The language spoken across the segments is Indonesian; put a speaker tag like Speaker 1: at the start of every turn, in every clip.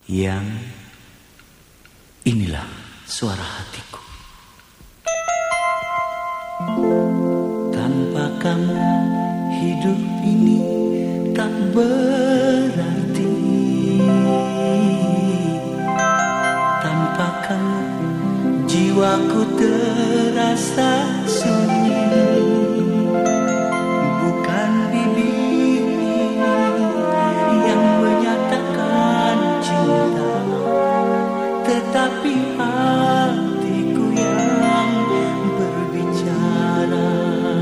Speaker 1: Yang inilah suara hatiku. Tanpa kamu hidup ini tak berarti. Tanpa kamu jiwaku terasa sunyi. Bukan bibir yang menyatakan cinta, tetapi hatiku yang berbicara.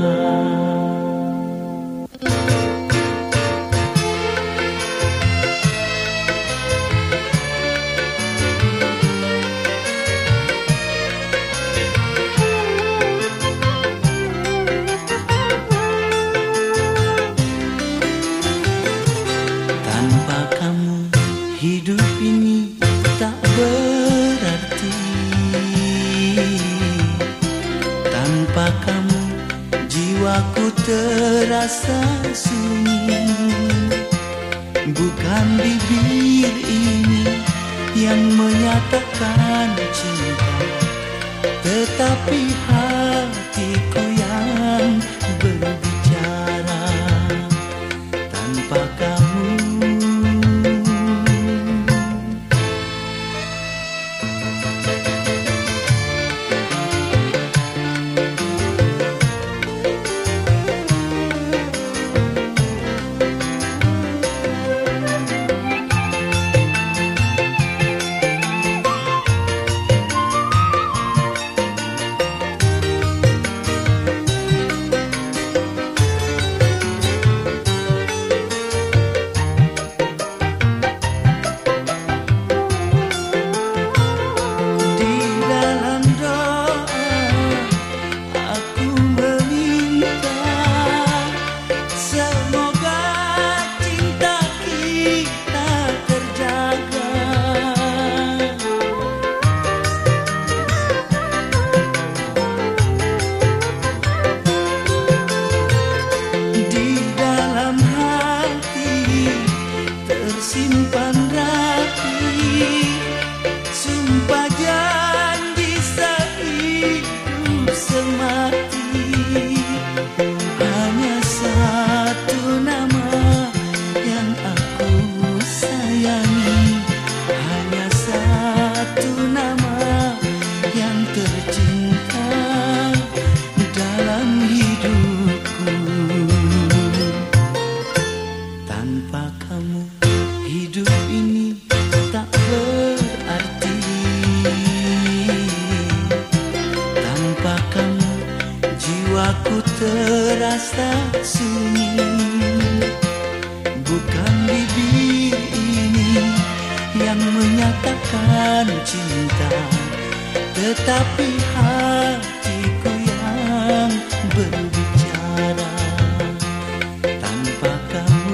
Speaker 1: Tanpa kamu hidup ini tak berarti. Tanpa kamu jiwaku terasa sunyi. Bukan bibir ini yang menyatakan cinta, tetapi hatiku yang berbicara. Tanpa kamu simpan rapi sumpah janji sehidup semati. Hanya satu nama yang aku sayangi, hanya satu nama yang tercinta dalam hidupku. Tanpa kamu hidup ini tak berarti. Tanpa kamu jiwaku terasa sunyi. Bukan bibir ini yang menyatakan cinta, tetapi hatiku yang berbicara. Tanpa kamu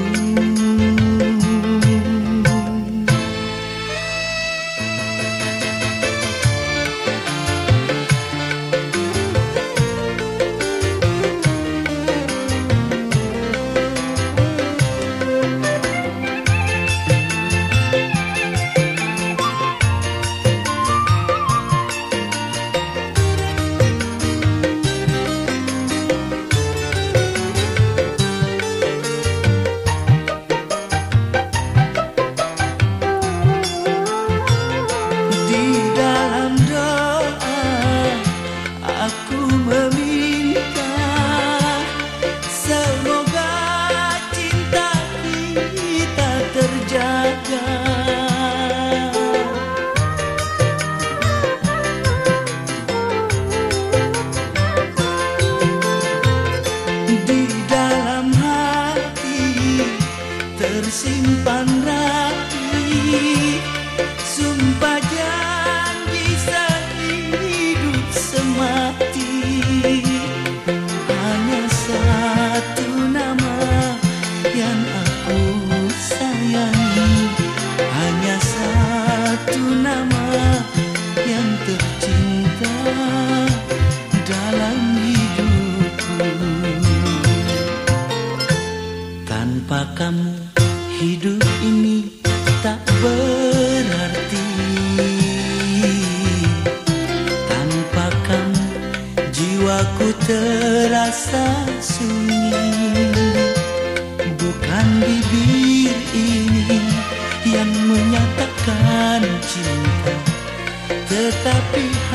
Speaker 1: aku meminta semoga cinta kita terjaga. Di dalam hati tersimpan rapi sumpah janji sehidup semati. Hanya satu nama yang aku sayangi, hanya satu nama yang tercinta dalam hidupku. Tanpa kamu hidup ini tak berarti. jiwaku terasa sunyi. Bukan bibir ini yang menyatakan cinta, tetapi